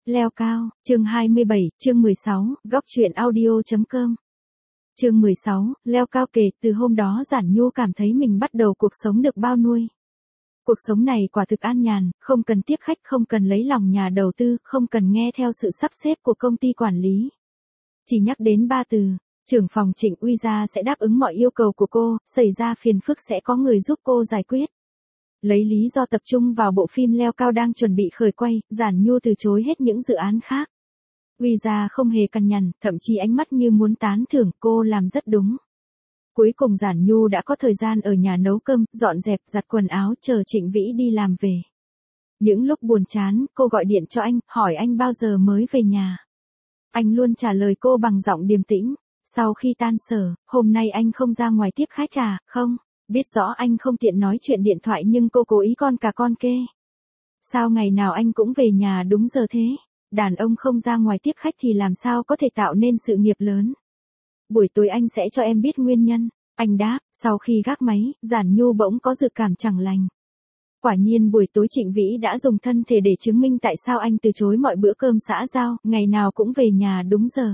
leo cao, chương 27, chương 16, góc truyện audio.com. Chương 16, leo cao. Kể từ hôm đó Giản Nhu cảm thấy mình bắt đầu cuộc sống được bao nuôi. Cuộc sống này quả thực an nhàn, không cần tiếp khách, không cần lấy lòng nhà đầu tư, không cần nghe theo sự sắp xếp của công ty quản lý. Chỉ nhắc đến 3 từ, trưởng phòng Trịnh Uy Gia sẽ đáp ứng mọi yêu cầu của cô, xảy ra phiền phức sẽ có người giúp cô giải quyết. Lấy lý do tập trung vào bộ phim leo cao đang chuẩn bị khởi quay, Giản Nhu từ chối hết những dự án khác. Uy Gia không hề cằn nhằn, thậm chí ánh mắt như muốn tán thưởng cô làm rất đúng. Cuối cùng Giản Nhu đã có thời gian ở nhà nấu cơm, dọn dẹp, giặt quần áo, chờ Trịnh Vĩ đi làm về. Những lúc buồn chán, cô gọi điện cho anh, hỏi anh bao giờ mới về nhà. Anh luôn trả lời cô bằng giọng điềm tĩnh. Sau khi tan sở, hôm nay anh không ra ngoài tiếp khách à? Không, biết rõ anh không tiện nói chuyện điện thoại nhưng cô cố ý con cả con kê. Sao ngày nào anh cũng về nhà đúng giờ thế? Đàn ông không ra ngoài tiếp khách thì làm sao có thể tạo nên sự nghiệp lớn? Buổi tối anh sẽ cho em biết nguyên nhân. Anh đáp. Sau khi gác máy, Giản Nhu bỗng có dự cảm chẳng lành. Quả nhiên buổi tối Trịnh Vĩ đã dùng thân thể để chứng minh tại sao anh từ chối mọi bữa cơm xã giao, ngày nào cũng về nhà đúng giờ.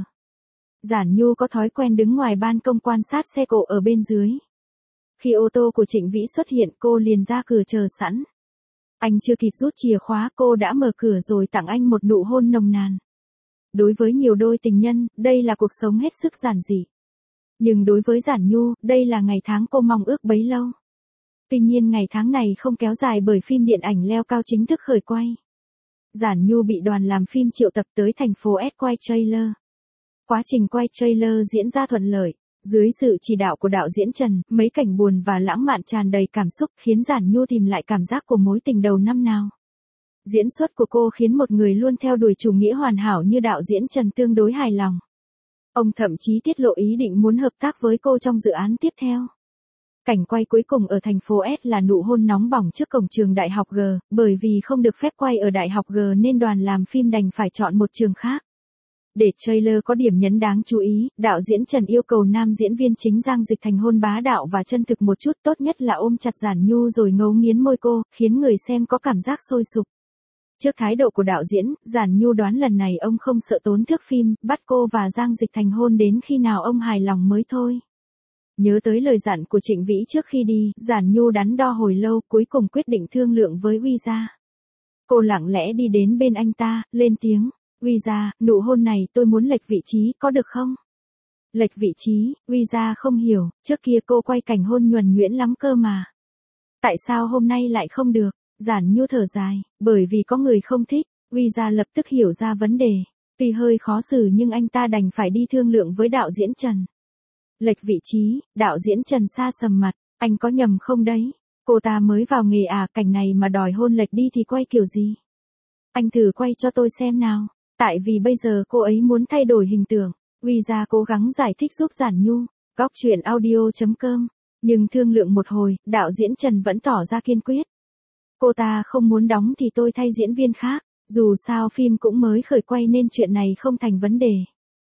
Giản Nhu có thói quen đứng ngoài ban công quan sát xe cộ ở bên dưới. Khi ô tô của Trịnh Vĩ xuất hiện, cô liền ra cửa chờ sẵn. Anh chưa kịp rút chìa khóa, cô đã mở cửa rồi tặng anh một nụ hôn nồng nàn. Đối với nhiều đôi tình nhân, đây là cuộc sống hết sức giản dị. Nhưng đối với Giản Nhu, đây là ngày tháng cô mong ước bấy lâu. Tuy nhiên ngày tháng này không kéo dài bởi phim điện ảnh leo cao chính thức khởi quay. Giản Nhu bị đoàn làm phim triệu tập tới thành phố S quay trailer. Quá trình quay trailer diễn ra thuận lợi, dưới sự chỉ đạo của đạo diễn Trần, mấy cảnh buồn và lãng mạn tràn đầy cảm xúc khiến Giản Nhu tìm lại cảm giác của mối tình đầu năm nào. Diễn xuất của cô khiến một người luôn theo đuổi chủ nghĩa hoàn hảo như đạo diễn Trần tương đối hài lòng. Ông thậm chí tiết lộ ý định muốn hợp tác với cô trong dự án tiếp theo. Cảnh quay cuối cùng ở thành phố S là nụ hôn nóng bỏng trước cổng trường Đại học G, bởi vì không được phép quay ở Đại học G nên đoàn làm phim đành phải chọn một trường khác. Để trailer có điểm nhấn đáng chú ý, đạo diễn Trần yêu cầu nam diễn viên chính Giang Dịch Thành hôn bá đạo và chân thực một chút, tốt nhất là ôm chặt Giản Nhu rồi ngấu nghiến môi cô, khiến người xem có cảm giác sôi sục. Trước thái độ của đạo diễn, Giản Nhu đoán lần này ông không sợ tốn thước phim, bắt cô và Giang Dịch Thành hôn đến khi nào ông hài lòng mới thôi. Nhớ tới lời dặn của Trịnh Vĩ trước khi đi, Giản Nhu đắn đo hồi lâu, cuối cùng quyết định thương lượng với Uy Gia. Cô lặng lẽ đi đến bên anh ta, lên tiếng. Uy Gia, nụ hôn này tôi muốn lệch vị trí, có được không? Lệch vị trí, Uy Gia không hiểu, trước kia cô quay cảnh hôn nhuần nhuyễn lắm cơ mà. Tại sao hôm nay lại không được? Giản Nhu thở dài, bởi vì có người không thích. Uy Gia lập tức hiểu ra vấn đề. Tuy hơi khó xử nhưng anh ta đành phải đi thương lượng với đạo diễn Trần. Lệch vị trí, đạo diễn Trần sa sầm mặt, anh có nhầm không đấy? Cô ta mới vào nghề à, cảnh này mà đòi hôn lệch đi thì quay kiểu gì? Anh thử quay cho tôi xem nào. Tại vì bây giờ cô ấy muốn thay đổi hình tượng. Uy Gia cố gắng giải thích giúp Giản Nhu. Góc truyện audio.com. Nhưng thương lượng một hồi, đạo diễn Trần vẫn tỏ ra kiên quyết. Cô ta không muốn đóng thì tôi thay diễn viên khác. Dù sao phim cũng mới khởi quay nên chuyện này không thành vấn đề.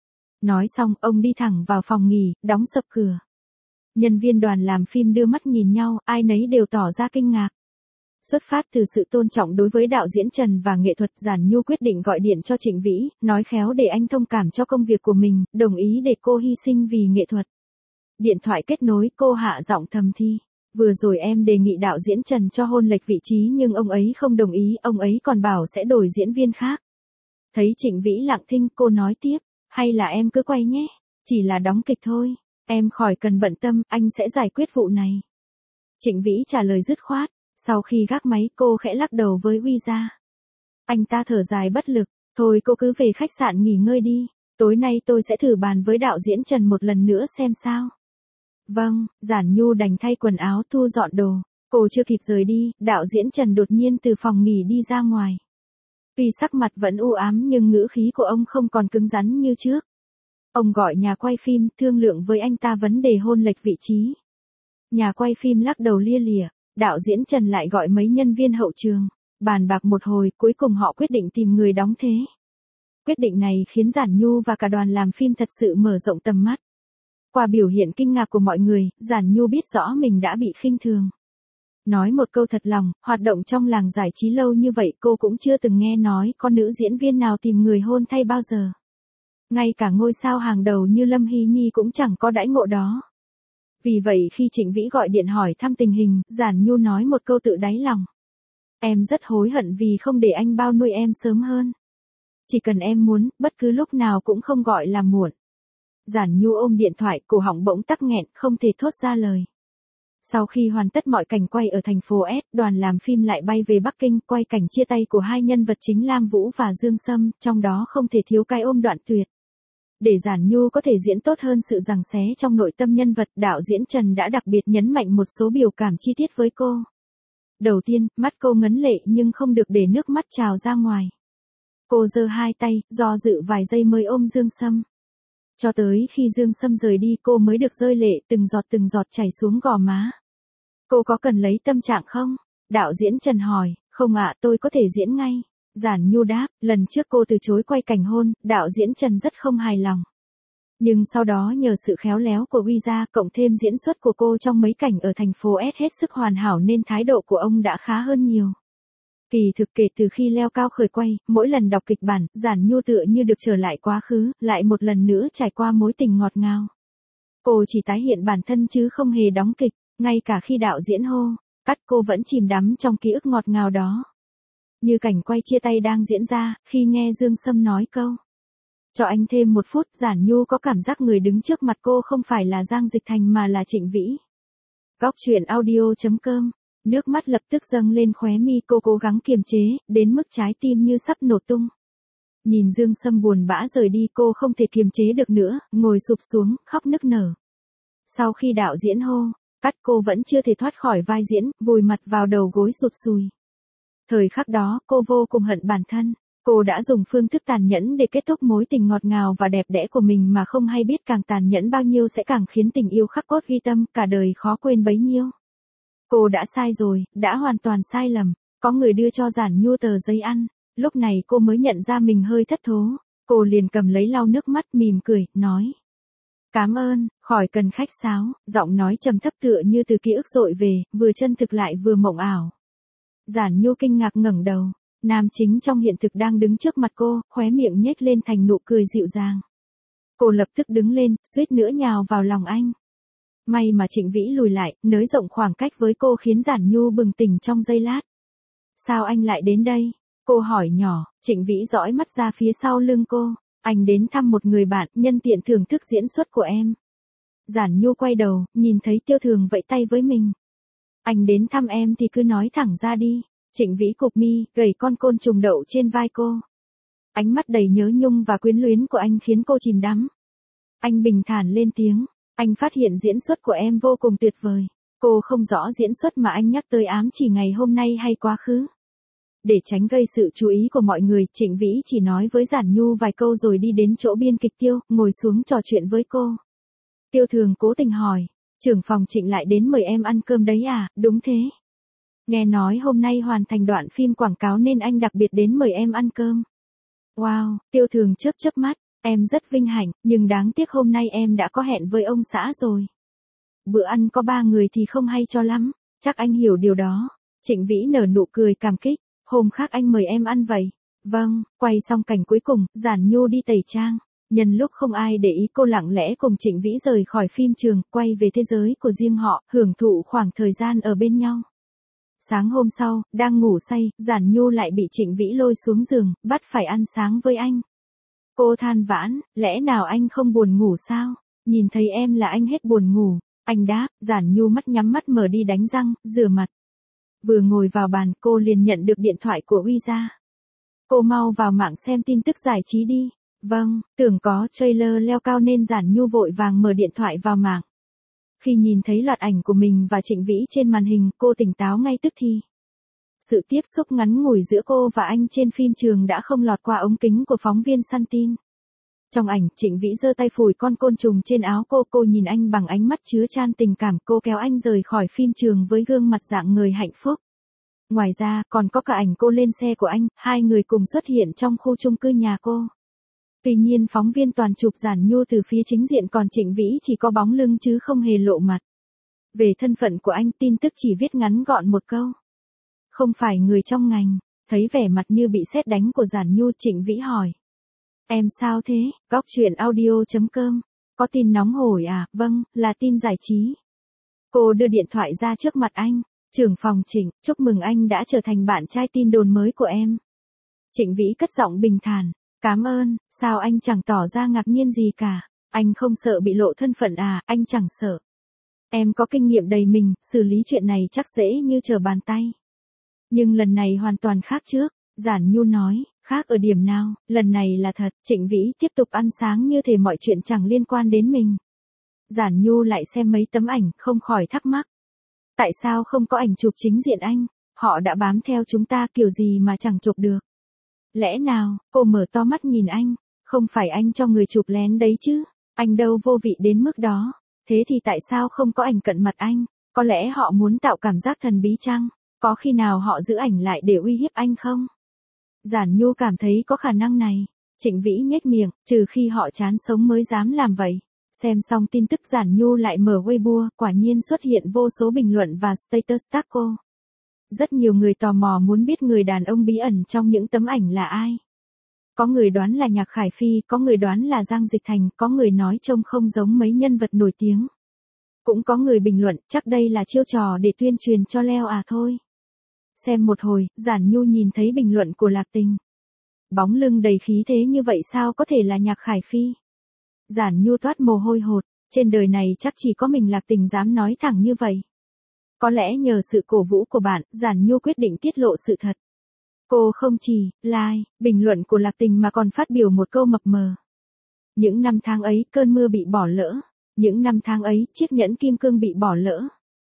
Nói xong, ông đi thẳng vào phòng nghỉ, đóng sập cửa. Nhân viên đoàn làm phim đưa mắt nhìn nhau, ai nấy đều tỏ ra kinh ngạc. Xuất phát từ sự tôn trọng đối với đạo diễn Trần và nghệ thuật, Giản Nhu quyết định gọi điện cho Trịnh Vĩ, nói khéo để anh thông cảm cho công việc của mình, đồng ý để cô hy sinh vì nghệ thuật. Điện thoại kết nối, cô hạ giọng thầm thi. Vừa rồi em đề nghị đạo diễn Trần cho hôn lệch vị trí nhưng ông ấy không đồng ý, ông ấy còn bảo sẽ đổi diễn viên khác. Thấy Trịnh Vĩ lặng thinh, cô nói tiếp, hay là em cứ quay nhé, chỉ là đóng kịch thôi, em khỏi cần bận tâm, anh sẽ giải quyết vụ này. Trịnh Vĩ trả lời dứt khoát. Sau khi gác máy, cô khẽ lắc đầu với Uy Gia. Anh ta thở dài bất lực, thôi cô cứ về khách sạn nghỉ ngơi đi, tối nay tôi sẽ thử bàn với đạo diễn Trần một lần nữa xem sao. Vâng, Giản Nhu đành thay quần áo thu dọn đồ, cô chưa kịp rời đi, đạo diễn Trần đột nhiên từ phòng nghỉ đi ra ngoài. Tuy sắc mặt vẫn u ám nhưng ngữ khí của ông không còn cứng rắn như trước. Ông gọi nhà quay phim, thương lượng với anh ta vấn đề hôn lệch vị trí. Nhà quay phim lắc đầu lia lịa. Đạo diễn Trần lại gọi mấy nhân viên hậu trường, bàn bạc một hồi, cuối cùng họ quyết định tìm người đóng thế. Quyết định này khiến Giản Nhu và cả đoàn làm phim thật sự mở rộng tầm mắt. Qua biểu hiện kinh ngạc của mọi người, Giản Nhu biết rõ mình đã bị khinh thường. Nói một câu thật lòng, hoạt động trong làng giải trí lâu như vậy cô cũng chưa từng nghe nói có nữ diễn viên nào tìm người hôn thay bao giờ. Ngay cả ngôi sao hàng đầu như Lâm Hy Nhi cũng chẳng có đãi ngộ đó. Vì vậy khi Trịnh Vĩ gọi điện hỏi thăm tình hình, Giản Nhu nói một câu tự đáy lòng. Em rất hối hận vì không để anh bao nuôi em sớm hơn. Chỉ cần em muốn, bất cứ lúc nào cũng không gọi là muộn. Giản Nhu ôm điện thoại, cổ họng bỗng tắc nghẹn, không thể thốt ra lời. Sau khi hoàn tất mọi cảnh quay ở thành phố S, đoàn làm phim lại bay về Bắc Kinh, quay cảnh chia tay của hai nhân vật chính Lam Vũ và Dương Sâm, trong đó không thể thiếu cái ôm đoạn tuyệt. Để Giản Nhu có thể diễn tốt hơn sự giằng xé trong nội tâm nhân vật, đạo diễn Trần đã đặc biệt nhấn mạnh một số biểu cảm chi tiết với cô. Đầu tiên, mắt cô ngấn lệ nhưng không được để nước mắt trào ra ngoài. Cô giơ hai tay, do dự vài giây mới ôm Dương Sâm. Cho tới khi Dương Sâm rời đi cô mới được rơi lệ từng giọt chảy xuống gò má. Cô có cần lấy tâm trạng không? Đạo diễn Trần hỏi, không ạ, tôi có thể diễn ngay. Giản Nhu đáp, lần trước cô từ chối quay cảnh hôn, đạo diễn Trần rất không hài lòng. Nhưng sau đó nhờ sự khéo léo của Wiza cộng thêm diễn xuất của cô trong mấy cảnh ở thành phố S hết sức hoàn hảo nên thái độ của ông đã khá hơn nhiều. Kỳ thực kể từ khi leo cao khởi quay, mỗi lần đọc kịch bản, Giản Nhu tựa như được trở lại quá khứ, lại một lần nữa trải qua mối tình ngọt ngào. Cô chỉ tái hiện bản thân chứ không hề đóng kịch, ngay cả khi đạo diễn hô, cắt cô vẫn chìm đắm trong ký ức ngọt ngào đó. Như cảnh quay chia tay đang diễn ra, khi nghe Dương Sâm nói câu. Cho anh thêm một phút, Giản Nhu có cảm giác người đứng trước mặt cô không phải là Giang Dịch Thành mà là Trịnh Vĩ. Góc truyện audio.com. Nước mắt lập tức dâng lên khóe mi, cô cố gắng kiềm chế, đến mức trái tim như sắp nổ tung. Nhìn Dương Sâm buồn bã rời đi cô không thể kiềm chế được nữa, ngồi sụp xuống, khóc nức nở. Sau khi đạo diễn hô, cắt cô vẫn chưa thể thoát khỏi vai diễn, vùi mặt vào đầu gối sụt sùi. Thời khắc đó, cô vô cùng hận bản thân. Cô đã dùng phương thức tàn nhẫn để kết thúc mối tình ngọt ngào và đẹp đẽ của mình mà không hay biết càng tàn nhẫn bao nhiêu sẽ càng khiến tình yêu khắc cốt ghi tâm, cả đời khó quên bấy nhiêu. Cô đã sai rồi, đã hoàn toàn sai lầm. Có người đưa cho Giản Nhu tờ giấy ăn. Lúc này cô mới nhận ra mình hơi thất thố. Cô liền cầm lấy lau nước mắt, mỉm cười, nói. Cảm ơn, khỏi cần khách sáo. Giọng nói trầm thấp tựa như từ ký ức dội về, vừa chân thực lại vừa mộng ảo. Giản Nhu kinh ngạc ngẩng đầu. Nam chính trong hiện thực đang đứng trước mặt cô, khóe miệng nhếch lên thành nụ cười dịu dàng. Cô lập tức đứng lên, suýt nữa nhào vào lòng anh. May mà Trịnh Vĩ lùi lại, nới rộng khoảng cách với cô khiến Giản Nhu bừng tỉnh trong giây lát. Sao anh lại đến đây? Cô hỏi nhỏ, Trịnh Vĩ dõi mắt ra phía sau lưng cô. Anh đến thăm một người bạn, nhân tiện thưởng thức diễn xuất của em. Giản Nhu quay đầu, nhìn thấy Tiêu Thường vẫy tay với mình. Anh đến thăm em thì cứ nói thẳng ra đi. Trịnh Vĩ cụp mi, gầy con côn trùng đậu trên vai cô. Ánh mắt đầy nhớ nhung và quyến luyến của anh khiến cô chìm đắm. Anh bình thản lên tiếng. Anh phát hiện diễn xuất của em vô cùng tuyệt vời. Cô không rõ diễn xuất mà anh nhắc tới ám chỉ ngày hôm nay hay quá khứ. Để tránh gây sự chú ý của mọi người, Trịnh Vĩ chỉ nói với Giản Nhu vài câu rồi đi đến chỗ biên kịch Tiêu, ngồi xuống trò chuyện với cô. Tiêu Thường cố tình hỏi, trưởng phòng Trịnh lại đến mời em ăn cơm đấy à? Đúng thế. Nghe nói hôm nay hoàn thành đoạn phim quảng cáo nên anh đặc biệt đến mời em ăn cơm. Wow, Tiêu Thường chớp mắt, em rất vinh hạnh, nhưng đáng tiếc hôm nay em đã có hẹn với ông xã rồi. Bữa ăn có 3 người thì không hay cho lắm, chắc anh hiểu điều đó. Trịnh Vĩ nở nụ cười cảm kích, hôm khác anh mời em ăn vậy. Vâng, quay xong cảnh cuối cùng, Giản Nhu đi tẩy trang. Nhân lúc không ai để ý cô lặng lẽ cùng Trịnh Vĩ rời khỏi phim trường, quay về thế giới của riêng họ, hưởng thụ khoảng thời gian ở bên nhau. Sáng hôm sau, đang ngủ say, Giản Nhu lại bị Trịnh Vĩ lôi xuống giường, bắt phải ăn sáng với anh. Cô than vãn, lẽ nào anh không buồn ngủ sao? Nhìn thấy em là anh hết buồn ngủ. Anh đáp, Giản Nhu mắt nhắm mắt mở đi đánh răng, rửa mặt. Vừa ngồi vào bàn, cô liền nhận được điện thoại của Wiza. Cô mau vào mạng xem tin tức giải trí đi. Vâng, tưởng có trailer leo cao nên Giản Nhu vội vàng mở điện thoại vào mạng. Khi nhìn thấy loạt ảnh của mình và Trịnh Vĩ trên màn hình, cô tỉnh táo ngay tức thì. Sự tiếp xúc ngắn ngủi giữa cô và anh trên phim trường đã không lọt qua ống kính của phóng viên săn tin. Trong ảnh, Trịnh Vĩ giơ tay phủi con côn trùng trên áo cô nhìn anh bằng ánh mắt chứa chan tình cảm, cô kéo anh rời khỏi phim trường với gương mặt rạng ngời hạnh phúc. Ngoài ra, còn có cả ảnh cô lên xe của anh, hai người cùng xuất hiện trong khu chung cư nhà cô. Tuy nhiên phóng viên toàn chụp Giản Nhu từ phía chính diện còn Trịnh Vĩ chỉ có bóng lưng chứ không hề lộ mặt. Về thân phận của anh tin tức chỉ viết ngắn gọn một câu. Không phải người trong ngành. Thấy vẻ mặt như bị sét đánh của Giản Nhu, Trịnh Vĩ hỏi. Em sao thế? Góc chuyện audio.com. Có tin nóng hổi à? Vâng, là tin giải trí. Cô đưa điện thoại ra trước mặt anh. Trưởng phòng Trịnh, chúc mừng anh đã trở thành bạn trai tin đồn mới của em. Trịnh Vĩ cất giọng bình thản. Cảm ơn, sao anh chẳng tỏ ra ngạc nhiên gì cả. Anh không sợ bị lộ thân phận à? Anh chẳng sợ. Em có kinh nghiệm đầy mình, xử lý chuyện này chắc dễ như trở bàn tay. Nhưng lần này hoàn toàn khác trước. Giản Nhu nói, khác ở điểm nào? Lần này là thật. Trịnh Vĩ tiếp tục ăn sáng như thể mọi chuyện chẳng liên quan đến mình. Giản Nhu lại xem mấy tấm ảnh, không khỏi thắc mắc. Tại sao không có ảnh chụp chính diện anh? Họ đã bám theo chúng ta kiểu gì mà chẳng chụp được? Lẽ nào? Cô mở to mắt nhìn anh. Không phải anh cho người chụp lén đấy chứ? Anh đâu vô vị đến mức đó. Thế thì tại sao không có ảnh cận mặt anh? Có lẽ họ muốn tạo cảm giác thần bí chăng? Có khi nào họ giữ ảnh lại để uy hiếp anh không? Giản Nhu cảm thấy có khả năng này. Trịnh Vĩ nhếch miệng, trừ khi họ chán sống mới dám làm vậy. Xem xong tin tức Giản Nhu lại mở Weibo, quả nhiên xuất hiện vô số bình luận và status tag cô. Rất nhiều người tò mò muốn biết người đàn ông bí ẩn trong những tấm ảnh là ai. Có người đoán là Nhạc Khải Phi, có người đoán là Giang Dịch Thành, có người nói trông không giống mấy nhân vật nổi tiếng. Cũng có người bình luận, chắc đây là chiêu trò để tuyên truyền cho Leo à thôi. Xem một hồi, Giản Nhu nhìn thấy bình luận của Lạc Tình. Bóng lưng đầy khí thế như vậy sao có thể là Nhạc Khải Phi? Giản Nhu toát mồ hôi hột, trên đời này chắc chỉ có mình Lạc Tình dám nói thẳng như vậy. Có lẽ nhờ sự cổ vũ của bạn, Giản Nhu quyết định tiết lộ sự thật. Cô không chỉ like, bình luận của Lạc Tình mà còn phát biểu một câu mập mờ. Những năm tháng ấy, cơn mưa bị bỏ lỡ. Những năm tháng ấy, chiếc nhẫn kim cương bị bỏ lỡ.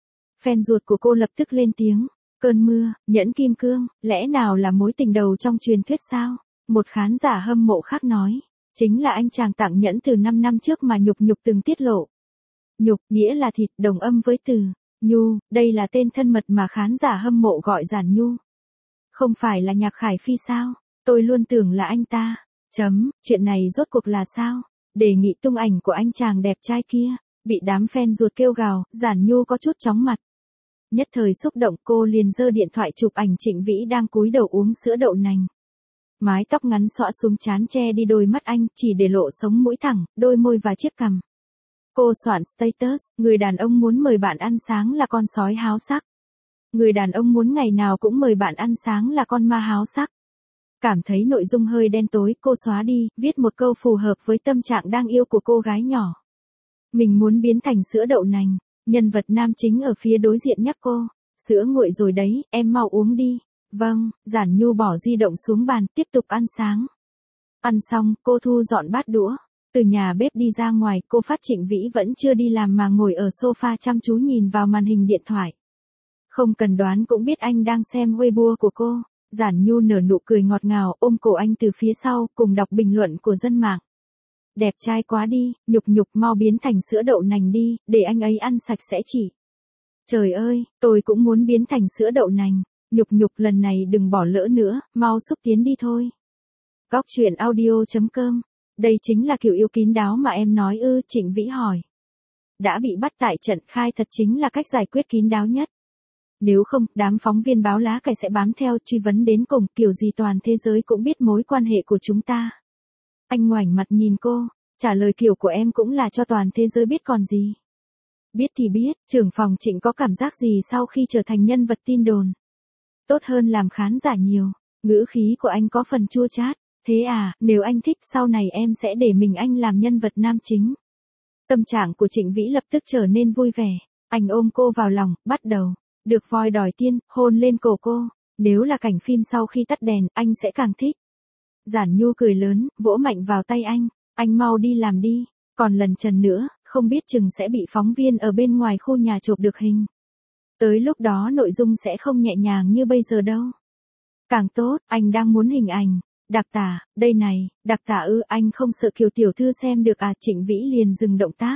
Fan ruột của cô lập tức lên tiếng. Cơn mưa, nhẫn kim cương, lẽ nào là mối tình đầu trong truyền thuyết sao? Một khán giả hâm mộ khác nói. Chính là anh chàng tặng nhẫn từ 5 năm trước mà Nhục Nhục từng tiết lộ. Nhục, nghĩa là thịt, đồng âm với từ Nhu, đây là tên thân mật mà khán giả hâm mộ gọi Giản Nhu. Không phải là Nhạc Khải Phi sao? Tôi luôn tưởng là anh ta. Chuyện này rốt cuộc là sao? Đề nghị tung ảnh của anh chàng đẹp trai kia. Bị đám fan ruột kêu gào, Giản Nhu có chút chóng mặt. Nhất thời xúc động, cô liền giơ điện thoại chụp ảnh Trịnh Vĩ đang cúi đầu uống sữa đậu nành. Mái tóc ngắn xõa xuống trán che đi đôi mắt anh, chỉ để lộ sống mũi thẳng, đôi môi và chiếc cằm. Cô soạn status, người đàn ông muốn mời bạn ăn sáng là con sói háo sắc. Người đàn ông muốn ngày nào cũng mời bạn ăn sáng là con ma háo sắc. Cảm thấy nội dung hơi đen tối, cô xóa đi, viết một câu phù hợp với tâm trạng đang yêu của cô gái nhỏ. Mình muốn biến thành sữa đậu nành. Nhân vật nam chính ở phía đối diện nhắc cô. Sữa nguội rồi đấy, em mau uống đi. Vâng, Giản Nhu bỏ di động xuống bàn, tiếp tục ăn sáng. Ăn xong, cô thu dọn bát đũa. Từ nhà bếp đi ra ngoài, cô phát Trịnh Vĩ vẫn chưa đi làm mà ngồi ở sofa chăm chú nhìn vào màn hình điện thoại. Không cần đoán cũng biết anh đang xem Weibo của cô. Giản Nhu nở nụ cười ngọt ngào, ôm cổ anh từ phía sau, cùng đọc bình luận của dân mạng. Đẹp trai quá đi, Nhục Nhục mau biến thành sữa đậu nành đi, để anh ấy ăn sạch sẽ chỉ. Trời ơi, tôi cũng muốn biến thành sữa đậu nành. Nhục Nhục lần này đừng bỏ lỡ nữa, mau xúc tiến đi thôi. Góc chuyện audio.com. Đây chính là kiểu yêu kín đáo mà em nói ư? Trịnh Vĩ hỏi. Đã bị bắt tại trận khai thật chính là cách giải quyết kín đáo nhất. Nếu không, đám phóng viên báo lá cải sẽ bám theo truy vấn đến cùng, kiểu gì toàn thế giới cũng biết mối quan hệ của chúng ta. Anh ngoảnh mặt nhìn cô, trả lời kiểu của em cũng là cho toàn thế giới biết còn gì. Biết thì biết, trưởng phòng Trịnh có cảm giác gì sau khi trở thành nhân vật tin đồn? Tốt hơn làm khán giả nhiều, ngữ khí của anh có phần chua chát. Thế à, nếu anh thích sau này em sẽ để mình anh làm nhân vật nam chính. Tâm trạng của Trịnh Vĩ lập tức trở nên vui vẻ. Anh ôm cô vào lòng, bắt đầu. Được voi đòi tiên, hôn lên cổ cô. Nếu là cảnh phim sau khi tắt đèn, anh sẽ càng thích. Giản Nhu cười lớn, vỗ mạnh vào tay anh. Anh mau đi làm đi. Còn lần trần nữa, không biết chừng sẽ bị phóng viên ở bên ngoài khu nhà chụp được hình. Tới lúc đó nội dung sẽ không nhẹ nhàng như bây giờ đâu. Càng tốt, anh đang muốn hình ảnh. Đặc tả, đây này, đặc tả ư? Anh không sợ Kiều tiểu thư xem được à? Trịnh Vĩ liền dừng động tác.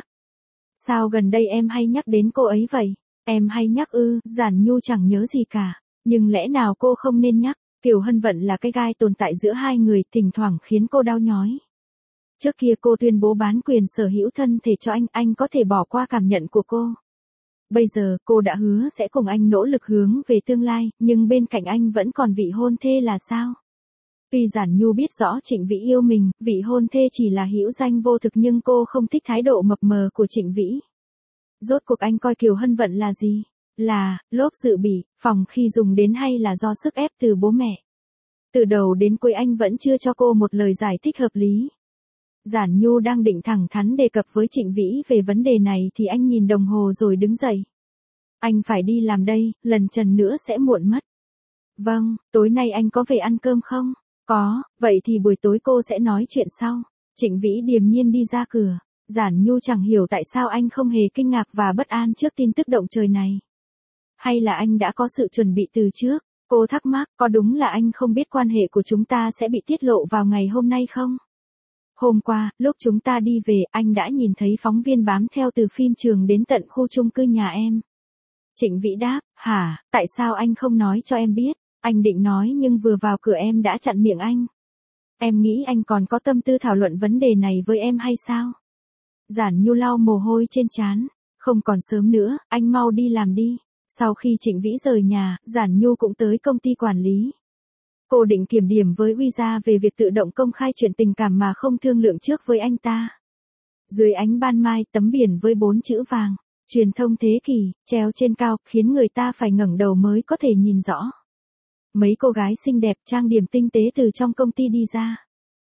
Sao gần đây em hay nhắc đến cô ấy vậy? Em hay nhắc ư? Giản Nhu chẳng nhớ gì cả. Nhưng lẽ nào cô không nên nhắc? Kiều Hân Vận là cái gai tồn tại giữa hai người, thỉnh thoảng khiến cô đau nhói. Trước kia cô tuyên bố bán quyền sở hữu thân thể cho anh có thể bỏ qua cảm nhận của cô. Bây giờ, cô đã hứa sẽ cùng anh nỗ lực hướng về tương lai, nhưng bên cạnh anh vẫn còn vị hôn thê là sao? Tuy Giản Nhu biết rõ Trịnh Vĩ yêu mình, vị hôn thê chỉ là hữu danh vô thực nhưng cô không thích thái độ mập mờ của Trịnh Vĩ. Rốt cuộc anh coi Kiều Hân Vận là gì? Là, lốp dự bị, phòng khi dùng đến hay là do sức ép từ bố mẹ? Từ đầu đến cuối anh vẫn chưa cho cô một lời giải thích hợp lý. Giản Nhu đang định thẳng thắn đề cập với Trịnh Vĩ về vấn đề này thì anh nhìn đồng hồ rồi đứng dậy. Anh phải đi làm đây, lần trần nữa sẽ muộn mất. Vâng, tối nay anh có về ăn cơm không? Có, vậy thì buổi tối cô sẽ nói chuyện sau. Trịnh Vĩ điềm nhiên đi ra cửa. Giản Nhu chẳng hiểu tại sao anh không hề kinh ngạc và bất an trước tin tức động trời này. Hay là anh đã có sự chuẩn bị từ trước? Cô thắc mắc, có đúng là anh không biết quan hệ của chúng ta sẽ bị tiết lộ vào ngày hôm nay không? Hôm qua, lúc chúng ta đi về, anh đã nhìn thấy phóng viên bám theo từ phim trường đến tận khu chung cư nhà em. Trịnh Vĩ đáp, hả, tại sao anh không nói cho em biết? Anh định nói nhưng vừa vào cửa em đã chặn miệng anh. Em nghĩ anh còn có tâm tư thảo luận vấn đề này với em hay sao? Giản Nhu lau mồ hôi trên trán. Không còn sớm nữa, anh mau đi làm đi. Sau khi Trịnh Vĩ rời nhà, Giản Nhu cũng tới công ty quản lý. Cô định kiểm điểm với Uy Gia về việc tự động công khai chuyện tình cảm mà không thương lượng trước với anh ta. Dưới ánh ban mai, tấm biển với 4 chữ vàng, truyền thông thế kỷ, treo trên cao, khiến người ta phải ngẩng đầu mới có thể nhìn rõ. Mấy cô gái xinh đẹp trang điểm tinh tế từ trong công ty đi ra.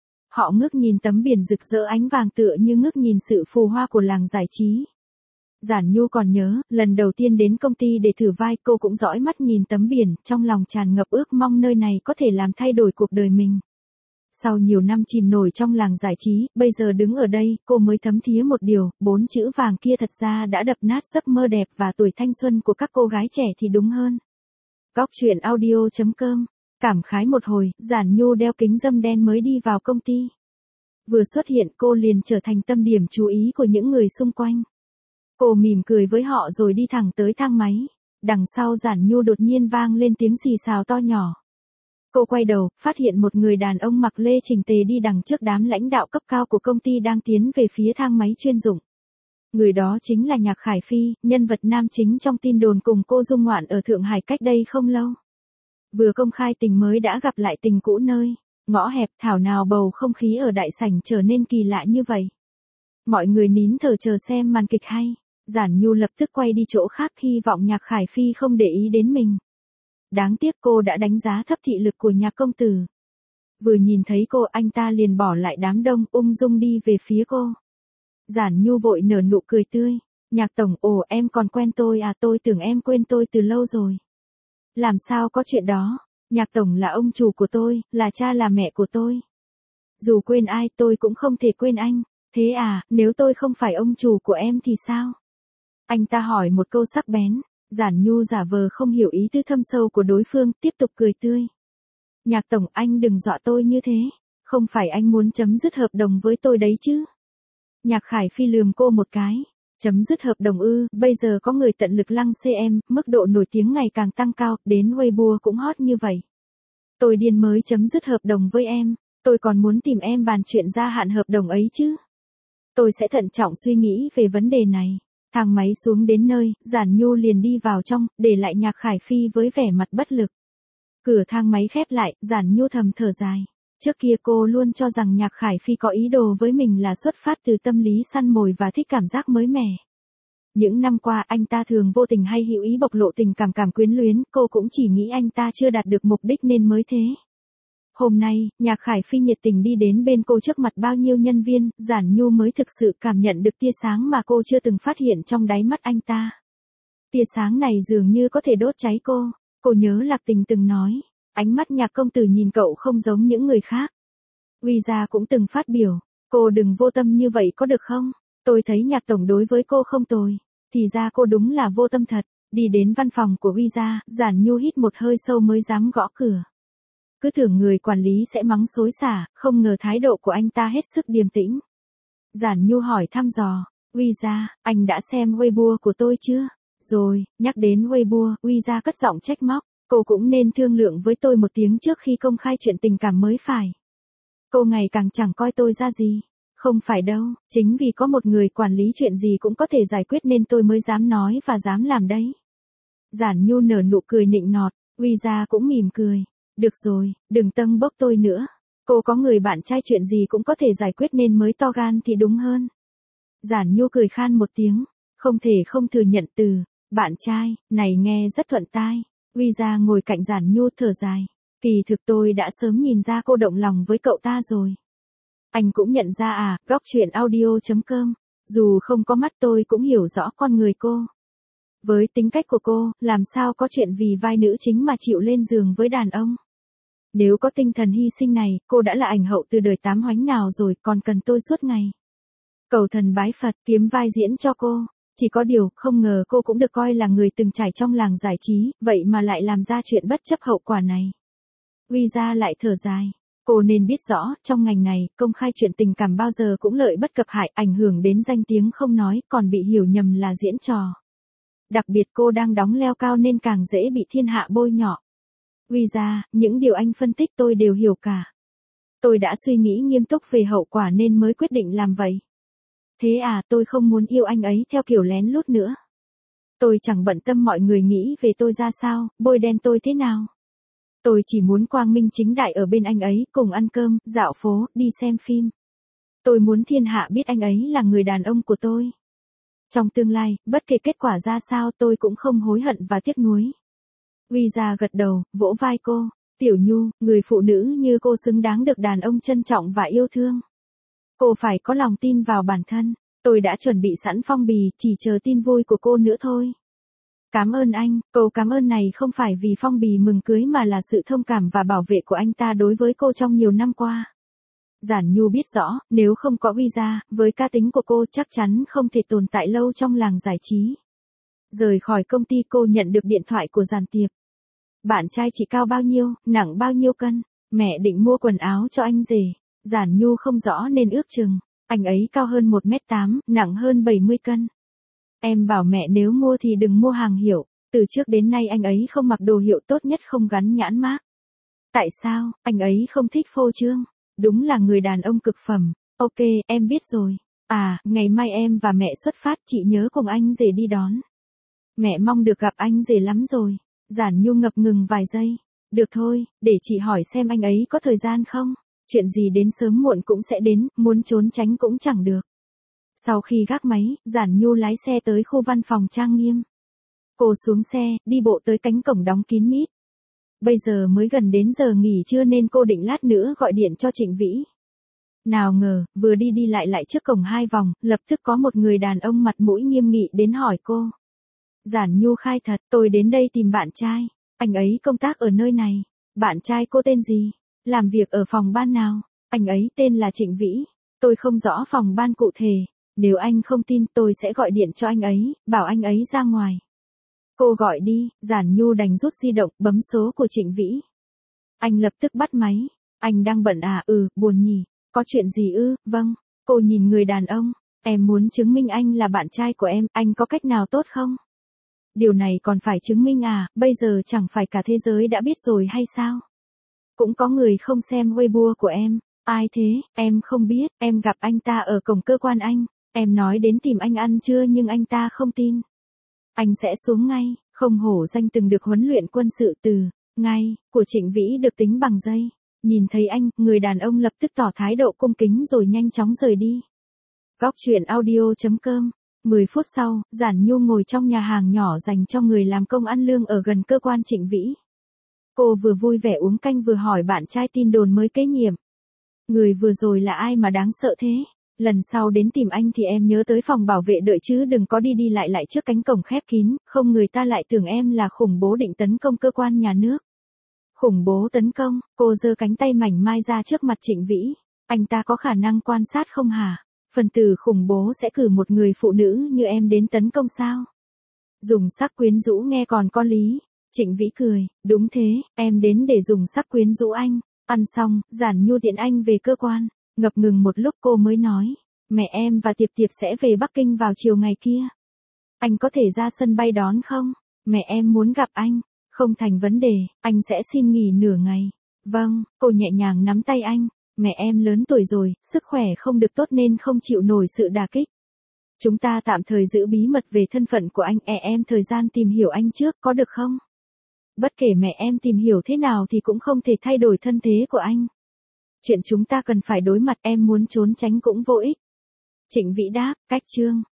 Họ ngước nhìn tấm biển rực rỡ ánh vàng tựa như ngước nhìn sự phù hoa của làng giải trí. Giản Nhu còn nhớ, lần đầu tiên đến công ty để thử vai cô cũng dõi mắt nhìn tấm biển, trong lòng tràn ngập ước mong nơi này có thể làm thay đổi cuộc đời mình. Sau nhiều năm chìm nổi trong làng giải trí, bây giờ đứng ở đây, cô mới thấm thía một điều, 4 chữ vàng kia thật ra đã đập nát giấc mơ đẹp và tuổi thanh xuân của các cô gái trẻ thì đúng hơn. Góc truyện audio.com. Cảm khái một hồi, Giản Nhu đeo kính râm đen mới đi vào công ty. Vừa xuất hiện cô liền trở thành tâm điểm chú ý của những người xung quanh. Cô mỉm cười với họ rồi đi thẳng tới thang máy. Đằng sau Giản Nhu đột nhiên vang lên tiếng xì xào to nhỏ. Cô quay đầu, phát hiện một người đàn ông mặc lê chỉnh tề đi đằng trước đám lãnh đạo cấp cao của công ty đang tiến về phía thang máy chuyên dụng. Người đó chính là Nhạc Khải Phi, nhân vật nam chính trong tin đồn cùng cô dung ngoạn ở Thượng Hải cách đây không lâu. Vừa công khai tình mới đã gặp lại tình cũ nơi ngõ hẹp, thảo nào bầu không khí ở đại sảnh trở nên kỳ lạ như vậy. Mọi người nín thở chờ xem màn kịch hay. Giản Nhu lập tức quay đi chỗ khác hy vọng Nhạc Khải Phi không để ý đến mình. Đáng tiếc cô đã đánh giá thấp thị lực của Nhạc công tử. Vừa nhìn thấy cô anh ta liền bỏ lại đám đông ung dung đi về phía cô. Giản Nhu vội nở nụ cười tươi. Nhạc tổng, ồ em còn quen tôi à, tôi tưởng em quên tôi từ lâu rồi. Làm sao có chuyện đó, Nhạc tổng là ông chủ của tôi, là cha là mẹ của tôi. Dù quên ai tôi cũng không thể quên anh. Thế à, nếu tôi không phải ông chủ của em thì sao? Anh ta hỏi một câu sắc bén. Giản Nhu giả vờ không hiểu ý tứ thâm sâu của đối phương, tiếp tục cười tươi. Nhạc tổng, anh đừng dọa tôi như thế. Không phải anh muốn chấm dứt hợp đồng với tôi đấy chứ? Nhạc Khải Phi lườm cô một cái. Chấm dứt hợp đồng ư? Bây giờ có người tận lực lăng xê em, mức độ nổi tiếng ngày càng tăng cao, đến Weibo cũng hot như vậy. Tôi điên mới chấm dứt hợp đồng với em, tôi còn muốn tìm em bàn chuyện gia hạn hợp đồng ấy chứ. Tôi sẽ thận trọng suy nghĩ về vấn đề này. Thang máy xuống đến nơi, Giản Nhu liền đi vào trong, để lại Nhạc Khải Phi với vẻ mặt bất lực. Cửa thang máy khép lại, Giản Nhu thầm thở dài. Trước kia cô luôn cho rằng Nhạc Khải Phi có ý đồ với mình là xuất phát từ tâm lý săn mồi và thích cảm giác mới mẻ. Những năm qua anh ta thường vô tình hay hữu ý bộc lộ tình cảm quyến luyến, cô cũng chỉ nghĩ anh ta chưa đạt được mục đích nên mới thế. Hôm nay, Nhạc Khải Phi nhiệt tình đi đến bên cô trước mặt bao nhiêu nhân viên, Giản Nhu mới thực sự cảm nhận được tia sáng mà cô chưa từng phát hiện trong đáy mắt anh ta. Tia sáng này dường như có thể đốt cháy cô. Cô nhớ Lạc Tình từng nói, ánh mắt Nhạc công tử nhìn cậu không giống những người khác. Uy Gia cũng từng phát biểu, cô đừng vô tâm như vậy có được không? Tôi thấy Nhạc tổng đối với cô không tồi. Thì ra cô đúng là vô tâm thật. Đi đến văn phòng của Uy Gia, Giản Nhu hít một hơi sâu mới dám gõ cửa. Cứ tưởng người quản lý sẽ mắng xối xả, không ngờ thái độ của anh ta hết sức điềm tĩnh. Giản Nhu hỏi thăm dò, Uy Gia, anh đã xem Weibo của tôi chưa? Rồi, nhắc đến Weibo, Uy Gia cất giọng trách móc, cô cũng nên thương lượng với tôi một tiếng trước khi công khai chuyện tình cảm mới phải. Cô ngày càng chẳng coi tôi ra gì. Không phải đâu, chính vì có một người quản lý chuyện gì cũng có thể giải quyết nên tôi mới dám nói và dám làm đấy. Giản Nhu nở nụ cười nịnh nọt, Uy Gia cũng mỉm cười. Được rồi, đừng tâng bốc tôi nữa. Cô có người bạn trai chuyện gì cũng có thể giải quyết nên mới to gan thì đúng hơn. Giản Nhu cười khan một tiếng, không thể không thừa nhận từ, bạn trai, này nghe rất thuận tai. Uy Gia ngồi cạnh Giản Nhu thở dài. Kỳ thực tôi đã sớm nhìn ra cô động lòng với cậu ta rồi. Anh cũng nhận ra à, góc chuyện audio.com. Dù không có mắt tôi cũng hiểu rõ con người cô. Với tính cách của cô, làm sao có chuyện vì vai nữ chính mà chịu lên giường với đàn ông. Nếu có tinh thần hy sinh này, cô đã là ảnh hậu từ đời tám hoánh nào rồi, còn cần tôi suốt ngày cầu thần bái Phật kiếm vai diễn cho cô. Chỉ có điều, không ngờ cô cũng được coi là người từng trải trong làng giải trí, vậy mà lại làm ra chuyện bất chấp hậu quả này. Uy Gia lại thở dài. Cô nên biết rõ, trong ngành này, công khai chuyện tình cảm bao giờ cũng lợi bất cập hại, ảnh hưởng đến danh tiếng không nói, còn bị hiểu nhầm là diễn trò. Đặc biệt cô đang đóng leo cao nên càng dễ bị thiên hạ bôi nhọ. Uy Gia, những điều anh phân tích tôi đều hiểu cả. Tôi đã suy nghĩ nghiêm túc về hậu quả nên mới quyết định làm vậy. Thế à, tôi không muốn yêu anh ấy theo kiểu lén lút nữa. Tôi chẳng bận tâm mọi người nghĩ về tôi ra sao, bôi đen tôi thế nào. Tôi chỉ muốn quang minh chính đại ở bên anh ấy, cùng ăn cơm, dạo phố, đi xem phim. Tôi muốn thiên hạ biết anh ấy là người đàn ông của tôi. Trong tương lai, bất kể kết quả ra sao tôi cũng không hối hận và tiếc nuối. Uy Gia gật đầu, vỗ vai cô. Tiểu Nhu, người phụ nữ như cô xứng đáng được đàn ông trân trọng và yêu thương. Cô phải có lòng tin vào bản thân. Tôi đã chuẩn bị sẵn phong bì, chỉ chờ tin vui của cô nữa thôi. Cảm ơn anh, câu cảm ơn này không phải vì phong bì mừng cưới mà là sự thông cảm và bảo vệ của anh ta đối với cô trong nhiều năm qua. Giản Nhu biết rõ, nếu không có Uy Gia, với cá tính của cô chắc chắn không thể tồn tại lâu trong làng giải trí. Rời khỏi công ty cô nhận được điện thoại của Giản Tiệp. Bạn trai chị cao bao nhiêu, nặng bao nhiêu cân? Mẹ định mua quần áo cho anh rể. Giản Nhu không rõ nên ước chừng. Anh ấy cao hơn 1m8, nặng hơn 70 cân. Em bảo mẹ nếu mua thì đừng mua hàng hiệu. Từ trước đến nay anh ấy không mặc đồ hiệu, tốt nhất không gắn nhãn mác. Tại sao, anh ấy không thích phô trương? Đúng là người đàn ông cực phẩm. Ok, em biết rồi. À, ngày mai em và mẹ xuất phát, chị nhớ cùng anh rể đi đón. Mẹ mong được gặp anh rể lắm rồi. Giản Nhu ngập ngừng vài giây. Được thôi, để chị hỏi xem anh ấy có thời gian không? Chuyện gì đến sớm muộn cũng sẽ đến, muốn trốn tránh cũng chẳng được. Sau khi gác máy, Giản Nhu lái xe tới khu văn phòng trang nghiêm. Cô xuống xe, đi bộ tới cánh cổng đóng kín mít. Bây giờ mới gần đến giờ nghỉ trưa nên cô định lát nữa gọi điện cho Trịnh Vĩ. Nào ngờ, vừa đi lại trước cổng 2 vòng, lập tức có một người đàn ông mặt mũi nghiêm nghị đến hỏi cô. Giản Nhu khai thật, tôi đến đây tìm bạn trai. Anh ấy công tác ở nơi này. Bạn trai cô tên gì? Làm việc ở phòng ban nào? Anh ấy tên là Trịnh Vĩ. Tôi không rõ phòng ban cụ thể. Nếu anh không tin tôi sẽ gọi điện cho anh ấy, bảo anh ấy ra ngoài. Cô gọi đi, Giản Nhu đành rút di động, bấm số của Trịnh Vĩ. Anh lập tức bắt máy. Anh đang bận à? Buồn nhỉ. Có chuyện gì ư? Vâng. Cô nhìn người đàn ông. Em muốn chứng minh anh là bạn trai của em, anh có cách nào tốt không? Điều này còn phải chứng minh à, bây giờ chẳng phải cả thế giới đã biết rồi hay sao? Cũng có người không xem Weibo của em. Ai thế? Em không biết, em gặp anh ta ở cổng cơ quan anh. Em nói đến tìm anh ăn trưa nhưng anh ta không tin. Anh sẽ xuống ngay, không hổ danh từng được huấn luyện quân sự từ, ngay, của Trịnh Vĩ được tính bằng giây. Nhìn thấy anh, người đàn ông lập tức tỏ thái độ cung kính rồi nhanh chóng rời đi. Góc chuyện audio.com. 10 phút sau, Giản Nhu ngồi trong nhà hàng nhỏ dành cho người làm công ăn lương ở gần cơ quan Trịnh Vĩ. Cô vừa vui vẻ uống canh vừa hỏi bạn trai tin đồn mới kế nhiệm. Người vừa rồi là ai mà đáng sợ thế? Lần sau đến tìm anh thì em nhớ tới phòng bảo vệ đợi chứ đừng có đi lại trước cánh cổng khép kín, không người ta lại tưởng em là khủng bố định tấn công cơ quan nhà nước. Khủng bố tấn công, cô giơ cánh tay mảnh mai ra trước mặt Trịnh Vĩ. Anh ta có khả năng quan sát không hả? Phần tử khủng bố sẽ cử một người phụ nữ như em đến tấn công sao? Dùng sắc quyến rũ nghe còn có lý. Trịnh Vĩ cười, đúng thế, em đến để dùng sắc quyến rũ anh. Ăn xong, Giản Nhu tiện anh về cơ quan. Ngập ngừng một lúc cô mới nói, mẹ em và Tiệp Tiệp sẽ về Bắc Kinh vào chiều ngày kia. Anh có thể ra sân bay đón không? Mẹ em muốn gặp anh. Không thành vấn đề, anh sẽ xin nghỉ nửa ngày. Vâng, cô nhẹ nhàng nắm tay anh. mẹ em lớn tuổi rồi, sức khỏe không được tốt nên không chịu nổi sự đả kích. Chúng ta tạm thời giữ bí mật về thân phận của anh, em thời gian tìm hiểu anh trước, có được không? Bất kể mẹ em tìm hiểu thế nào thì cũng không thể thay đổi thân thế của anh. Chuyện chúng ta cần phải đối mặt, em muốn trốn tránh cũng vô ích. Trịnh Vĩ đáp, cách chương.